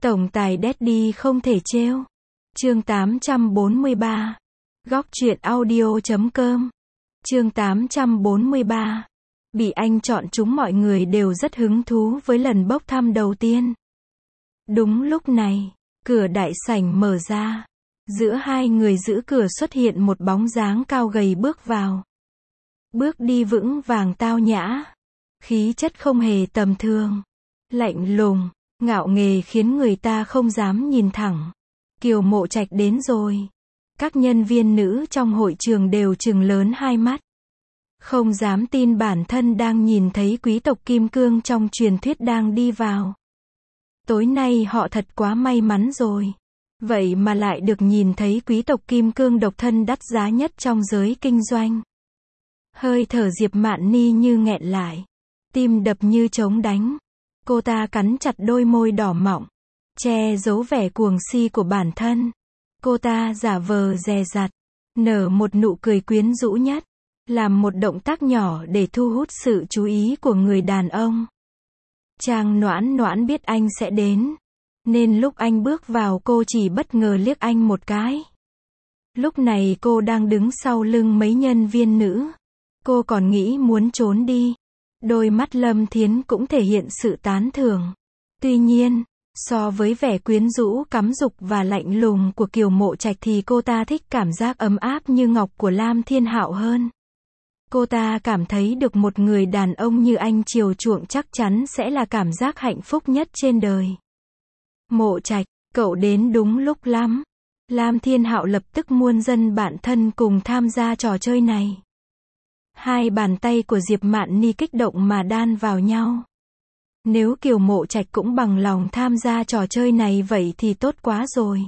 Tổng tài Daddy không thể trêu. Chương 843. Góc truyện audio.com. Chương 843. Bị anh chọn chúng, mọi người đều rất hứng thú với lần bốc thăm đầu tiên. Đúng lúc này, cửa đại sảnh mở ra. Giữa hai người giữ cửa xuất hiện một bóng dáng cao gầy bước vào. Bước đi vững vàng tao nhã. Khí chất không hề tầm thường. Lạnh lùng, ngạo nghễ khiến người ta không dám nhìn thẳng. Kiều Mộ Trạch đến rồi. Các nhân viên nữ trong hội trường đều trừng lớn hai mắt. Không dám tin bản thân đang nhìn thấy quý tộc Kim Cương trong truyền thuyết đang đi vào. Tối nay họ thật quá may mắn rồi. Vậy mà lại được nhìn thấy quý tộc Kim Cương độc thân đắt giá nhất trong giới kinh doanh. Hơi thở Diệp Mạn Ni như nghẹn lại. Tim đập như trống đánh. Cô ta cắn chặt đôi môi đỏ mọng, che giấu vẻ cuồng si của bản thân. Cô ta giả vờ dè dặt, nở một nụ cười quyến rũ nhất, làm một động tác nhỏ để thu hút sự chú ý của người đàn ông. Trang Noãn Noãn biết anh sẽ đến, nên lúc anh bước vào cô chỉ bất ngờ liếc anh một cái. Lúc này cô đang đứng sau lưng mấy nhân viên nữ. Cô còn nghĩ muốn trốn đi. Đôi mắt Lâm Thiến cũng thể hiện sự tán thưởng. Tuy nhiên, so với vẻ quyến rũ cắm dục và lạnh lùng của Kiều Mộ Trạch thì cô ta thích cảm giác ấm áp như ngọc của Lam Thiên Hạo hơn. Cô ta cảm thấy được một người đàn ông như anh chiều chuộng chắc chắn sẽ là cảm giác hạnh phúc nhất trên đời. Mộ Trạch, cậu đến đúng lúc lắm. Lam Thiên Hạo lập tức muôn dân bạn thân cùng tham gia trò chơi này. Hai bàn tay của Diệp Mạn Ni kích động mà đan vào nhau. Nếu Kiều Mộ Trạch cũng bằng lòng tham gia trò chơi này vậy thì tốt quá rồi.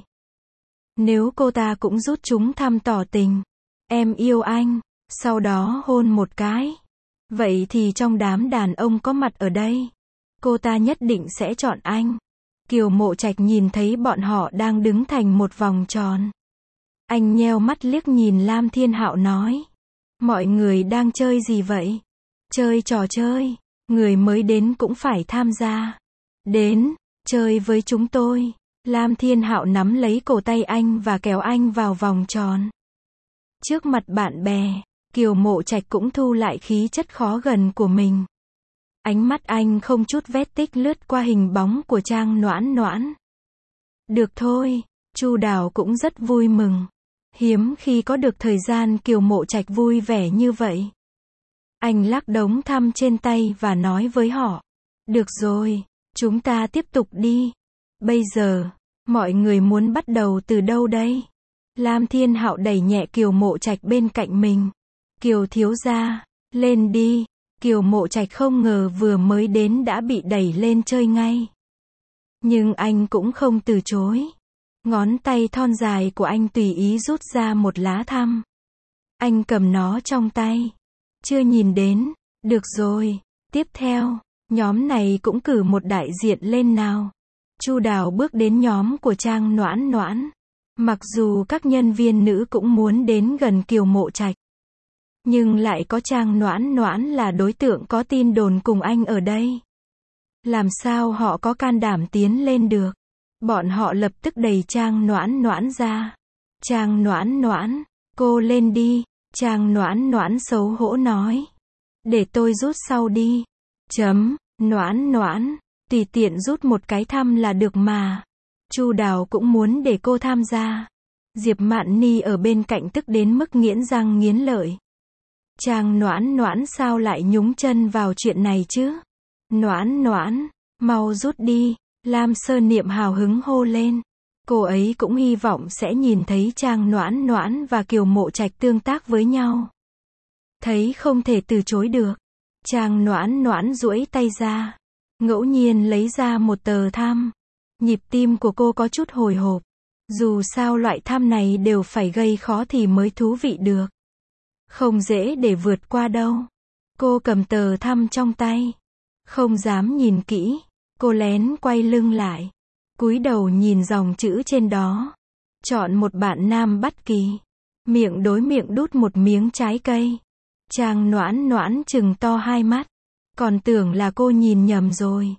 Nếu cô ta cũng rút chúng thăm tỏ tình. Em yêu anh. Sau đó hôn một cái. Vậy thì trong đám đàn ông có mặt ở đây, cô ta nhất định sẽ chọn anh. Kiều Mộ Trạch nhìn thấy bọn họ đang đứng thành một vòng tròn. Anh nheo mắt liếc nhìn Lam Thiên Hạo nói. Mọi người đang chơi gì vậy? Chơi trò chơi. Người mới đến cũng phải tham gia. Đến, chơi với chúng tôi. Lam Thiên Hạo nắm lấy cổ tay anh và kéo anh vào vòng tròn. Trước mặt bạn bè, Kiều Mộ Trạch cũng thu lại khí chất khó gần của mình. Ánh mắt anh không chút vết tích lướt qua hình bóng của Trang Noãn Noãn. Được thôi, Chu Đào cũng rất vui mừng. Hiếm khi có được thời gian Kiều Mộ Trạch vui vẻ như vậy. Anh lắc đống thăm trên tay và nói với họ. Được rồi, chúng ta tiếp tục đi. Bây giờ, mọi người muốn bắt đầu từ đâu đây? Lam Thiên Hạo đẩy nhẹ Kiều Mộ Trạch bên cạnh mình. Kiều thiếu gia, lên đi. Kiều Mộ Trạch không ngờ vừa mới đến đã bị đẩy lên chơi ngay. Nhưng anh cũng không từ chối. Ngón tay thon dài của anh tùy ý rút ra một lá thăm. Anh cầm nó trong tay. Chưa nhìn đến. Được rồi. Tiếp theo, nhóm này cũng cử một đại diện lên nào. Chu Đào bước đến nhóm của Trang Noãn Noãn. Mặc dù các nhân viên nữ cũng muốn đến gần Kiều Mộ Trạch, nhưng lại có Trang Noãn Noãn là đối tượng có tin đồn cùng anh ở đây. Làm sao họ có can đảm tiến lên được? Bọn họ lập tức đẩy Trang Noãn Noãn ra. Trang Noãn Noãn, cô lên đi. Trang Noãn Noãn xấu hổ nói. Để tôi rút sau đi. Noãn Noãn, tùy tiện rút một cái thăm là được mà. Chu Đào cũng muốn để cô tham gia. Diệp Mạn Ni ở bên cạnh tức đến mức nghiến răng nghiến lợi. Trang Noãn Noãn sao lại nhúng chân vào chuyện này chứ? Noãn Noãn, mau rút đi. Lam Sơ Niệm hào hứng hô lên. Cô ấy cũng hy vọng sẽ nhìn thấy Trang Noãn Noãn và Kiều Mộ Trạch tương tác với nhau. Thấy không thể từ chối được, Trang Noãn Noãn duỗi tay ra, ngẫu nhiên lấy ra một tờ thăm. Nhịp tim của cô có chút hồi hộp. Dù sao loại thăm này đều phải gây khó thì mới thú vị được. Không dễ để vượt qua đâu. Cô cầm tờ thăm trong tay. Không dám nhìn kỹ. Cô lén quay lưng lại. Cúi đầu nhìn dòng chữ trên đó. Chọn một bạn nam bất kỳ. Miệng đối miệng đút một miếng trái cây. Trang Noãn Noãn trừng to hai mắt. Còn tưởng là cô nhìn nhầm rồi.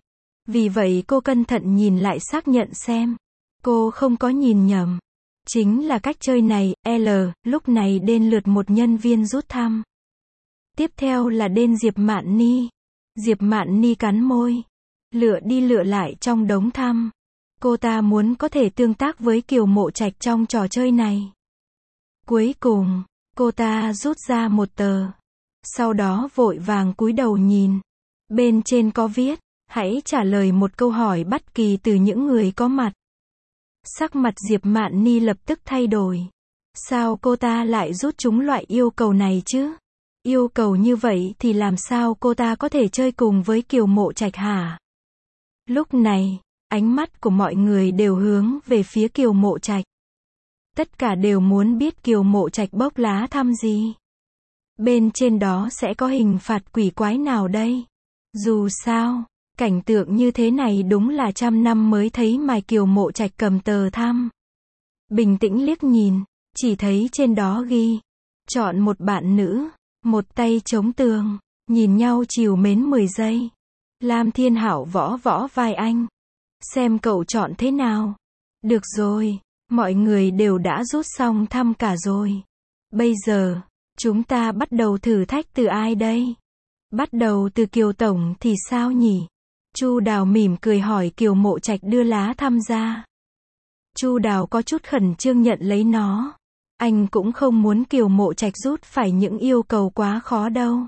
Vì vậy cô cẩn thận nhìn lại xác nhận xem. Cô không có nhìn nhầm. Chính là cách chơi này, lúc này đến lượt một nhân viên rút thăm. Tiếp theo là đến Diệp Mạn Ni. Diệp Mạn Ni cắn môi. Lựa đi lựa lại trong đống thăm. Cô ta muốn có thể tương tác với Kiều Mộ Trạch trong trò chơi này. Cuối cùng, cô ta rút ra một tờ. Sau đó vội vàng cúi đầu nhìn. Bên trên có viết, hãy trả lời một câu hỏi bất kỳ từ những người có mặt. Sắc mặt Diệp Mạn Ni lập tức thay đổi. Sao cô ta lại rút chúng loại yêu cầu này chứ? Yêu cầu như vậy thì làm sao cô ta có thể chơi cùng với Kiều Mộ Trạch hả? Lúc này, ánh mắt của mọi người đều hướng về phía Kiều Mộ Trạch. Tất cả đều muốn biết Kiều Mộ Trạch bốc lá thăm gì. Bên trên đó sẽ có hình phạt quỷ quái nào đây? Dù sao, cảnh tượng như thế này đúng là 100 năm mới thấy mà Kiều Mộ Trạch cầm tờ thăm. Bình tĩnh liếc nhìn, chỉ thấy trên đó ghi, chọn một bạn nữ, một tay chống tường, nhìn nhau trìu mến 10 giây. Lam Thiên Hảo võ võ vai anh. Xem cậu chọn thế nào. Được rồi, mọi người đều đã rút xong thăm cả rồi. Bây giờ, chúng ta bắt đầu thử thách từ ai đây? Bắt đầu từ Kiều Tổng thì sao nhỉ? Chu Đào mỉm cười hỏi Kiều Mộ Trạch đưa lá thăm ra. Chu Đào có chút khẩn trương nhận lấy nó. Anh cũng không muốn Kiều Mộ Trạch rút phải những yêu cầu quá khó đâu.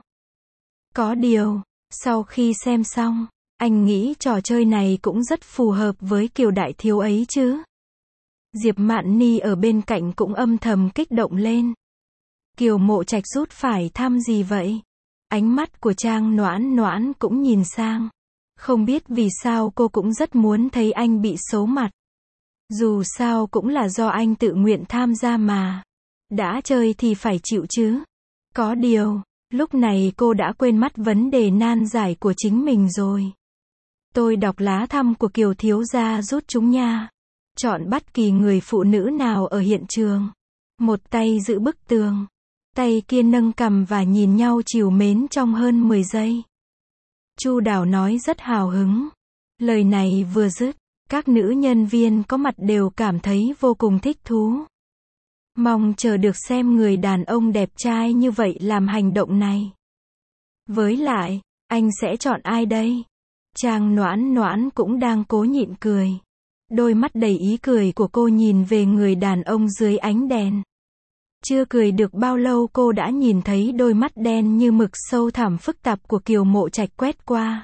Có điều, sau khi xem xong, anh nghĩ trò chơi này cũng rất phù hợp với Kiều đại thiếu ấy chứ. Diệp Mạn Ni ở bên cạnh cũng âm thầm kích động lên. Kiều Mộ Trạch rút phải thăm gì vậy? Ánh mắt của Trang Noãn Noãn cũng nhìn sang. Không biết vì sao cô cũng rất muốn thấy anh bị xấu mặt. Dù sao cũng là do anh tự nguyện tham gia mà. Đã chơi thì phải chịu chứ. Có điều, lúc này cô đã quên mất vấn đề nan giải của chính mình rồi. Tôi đọc lá thăm của Kiều thiếu gia rút chúng nha. Chọn bất kỳ người phụ nữ nào ở hiện trường. Một tay giữ bức tường. Tay kia nâng cằm và nhìn nhau trìu mến trong hơn 10 giây. Chu Đào nói rất hào hứng. Lời này vừa dứt, các nữ nhân viên có mặt đều cảm thấy vô cùng thích thú. Mong chờ được xem người đàn ông đẹp trai như vậy làm hành động này. Với lại, anh sẽ chọn ai đây? Trang Noãn Noãn cũng đang cố nhịn cười. Đôi mắt đầy ý cười của cô nhìn về người đàn ông dưới ánh đèn. Chưa cười được bao lâu cô đã nhìn thấy đôi mắt đen như mực sâu thẳm phức tạp của Kiều Mộ Trạch quét qua.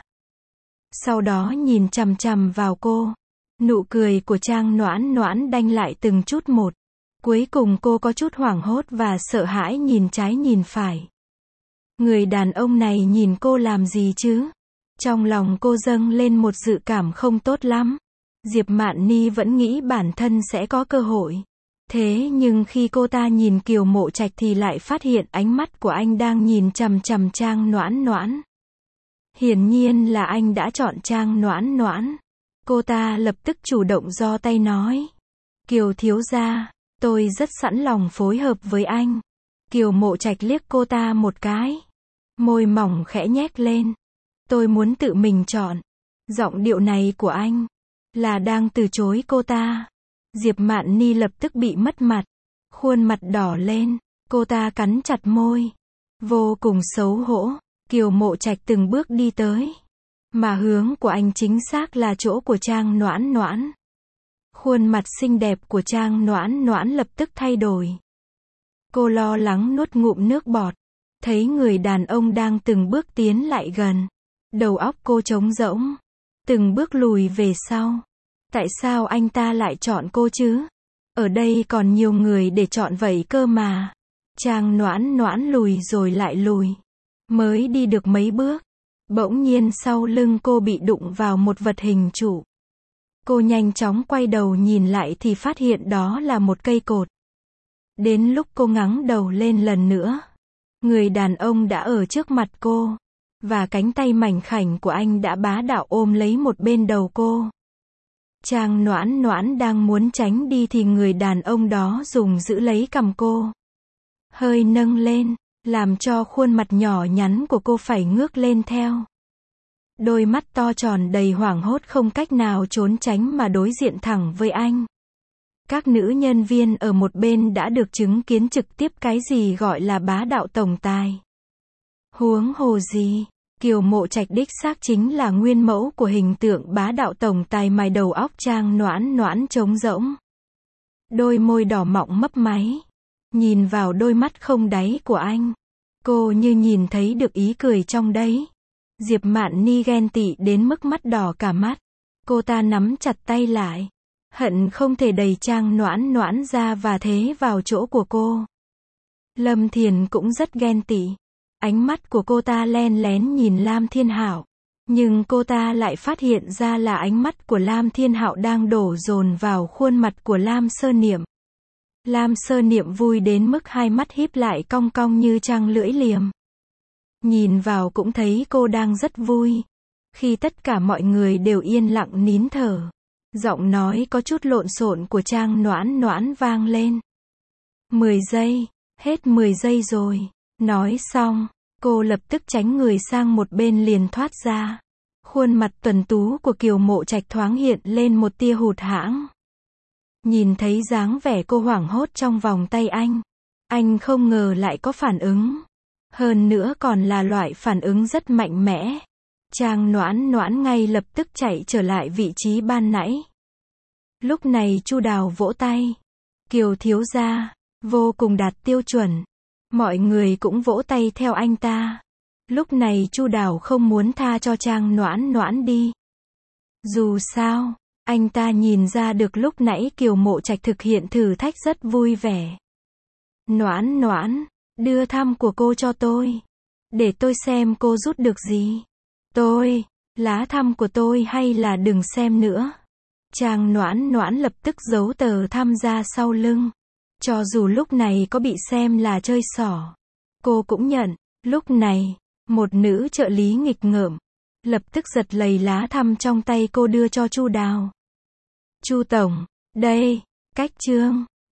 Sau đó nhìn chằm chằm vào cô. Nụ cười của Trang Noãn Noãn đanh lại từng chút một. Cuối cùng cô có chút hoảng hốt và sợ hãi nhìn trái nhìn phải. Người đàn ông này nhìn cô làm gì chứ? Trong lòng cô dâng lên một dự cảm không tốt lắm. Diệp Mạn Ni vẫn nghĩ bản thân sẽ có cơ hội. Thế nhưng khi cô ta nhìn Kiều Mộ Trạch thì lại phát hiện ánh mắt của anh đang nhìn chằm chằm Trang Noãn Noãn. Hiển nhiên là anh đã chọn Trang Noãn Noãn. Cô ta lập tức chủ động giơ tay nói. Kiều thiếu gia, tôi rất sẵn lòng phối hợp với anh. Kiều Mộ Trạch liếc cô ta một cái. Môi mỏng khẽ nhếch lên. Tôi muốn tự mình chọn. Giọng điệu này của anh là đang từ chối cô ta. Diệp Mạn Ni lập tức bị mất mặt. Khuôn mặt đỏ lên. Cô ta cắn chặt môi. Vô cùng xấu hổ. Kiều Mộ Trạch từng bước đi tới. Mà hướng của anh chính xác là chỗ của Trang Noãn Noãn. Khuôn mặt xinh đẹp của Trang Noãn Noãn lập tức thay đổi. Cô lo lắng nuốt ngụm nước bọt. Thấy người đàn ông đang từng bước tiến lại gần. Đầu óc cô trống rỗng. Từng bước lùi về sau. Tại sao anh ta lại chọn cô chứ? Ở đây còn nhiều người để chọn vậy cơ mà. Trang Noãn Noãn lùi rồi lại lùi. Mới đi được mấy bước. Bỗng nhiên sau lưng cô bị đụng vào một vật hình trụ. Cô nhanh chóng quay đầu nhìn lại thì phát hiện đó là một cây cột. Đến lúc cô ngẩng đầu lên lần nữa. Người đàn ông đã ở trước mặt cô. Và cánh tay mảnh khảnh của anh đã bá đạo ôm lấy một bên đầu cô. Trang Noãn Noãn đang muốn tránh đi thì người đàn ông đó dùng giữ lấy cằm cô. Hơi nâng lên, làm cho khuôn mặt nhỏ nhắn của cô phải ngước lên theo. Đôi mắt to tròn đầy hoảng hốt không cách nào trốn tránh mà đối diện thẳng với anh. Các nữ nhân viên ở một bên đã được chứng kiến trực tiếp cái gì gọi là bá đạo tổng tài. Huống hồ gì, Kiều Mộ Trạch đích xác chính là nguyên mẫu của hình tượng bá đạo tổng tài mài đầu óc Trang Noãn Noãn trống rỗng. Đôi môi đỏ mọng mấp máy. Nhìn vào đôi mắt không đáy của anh. Cô như nhìn thấy được ý cười trong đấy. Diệp Mạn Ni ghen tị đến mức mắt đỏ cả mắt. Cô ta nắm chặt tay lại. Hận không thể đẩy Trang Noãn Noãn ra và thế vào chỗ của cô. Lâm Thiền cũng rất ghen tị. Ánh mắt của cô ta len lén nhìn Lam Thiên Hạo. Nhưng cô ta lại phát hiện ra là ánh mắt của Lam Thiên Hạo đang đổ dồn vào khuôn mặt của Lam Sơ Niệm. Lam Sơ Niệm vui đến mức hai mắt híp lại cong cong như trăng lưỡi liềm. Nhìn vào cũng thấy cô đang rất vui. Khi tất cả mọi người đều yên lặng nín thở, giọng nói có chút lộn xộn của Trang Noãn Noãn vang lên. 10 giây, hết 10 giây rồi. Nói xong, cô lập tức tránh người sang một bên liền thoát ra. Khuôn mặt tuấn tú của Kiều Mộ Trạch thoáng hiện lên một tia hụt hẫng. Nhìn thấy dáng vẻ cô hoảng hốt trong vòng tay anh không ngờ lại có phản ứng. Hơn nữa còn là loại phản ứng rất mạnh mẽ. Trang Noãn Noãn ngay lập tức chạy trở lại vị trí ban nãy. Lúc này Chu Đào vỗ tay. Kiều thiếu gia, vô cùng đạt tiêu chuẩn. Mọi người cũng vỗ tay theo anh ta. Lúc này Chu Đào không muốn tha cho Trang Noãn Noãn đi. Dù sao, anh ta nhìn ra được lúc nãy Kiều Mộ Trạch thực hiện thử thách rất vui vẻ. Noãn Noãn, đưa thăm của cô cho tôi. Để tôi xem cô rút được gì. Lá thăm của tôi hay là đừng xem nữa. Trang Noãn Noãn lập tức giấu tờ thăm ra sau lưng. Cho dù lúc này có bị xem là chơi xỏ, cô cũng nhận. Lúc này, một nữ trợ lý nghịch ngợm, lập tức giật lấy lá thăm trong tay cô đưa cho Chu Đào. Chu tổng, đây, cách chương.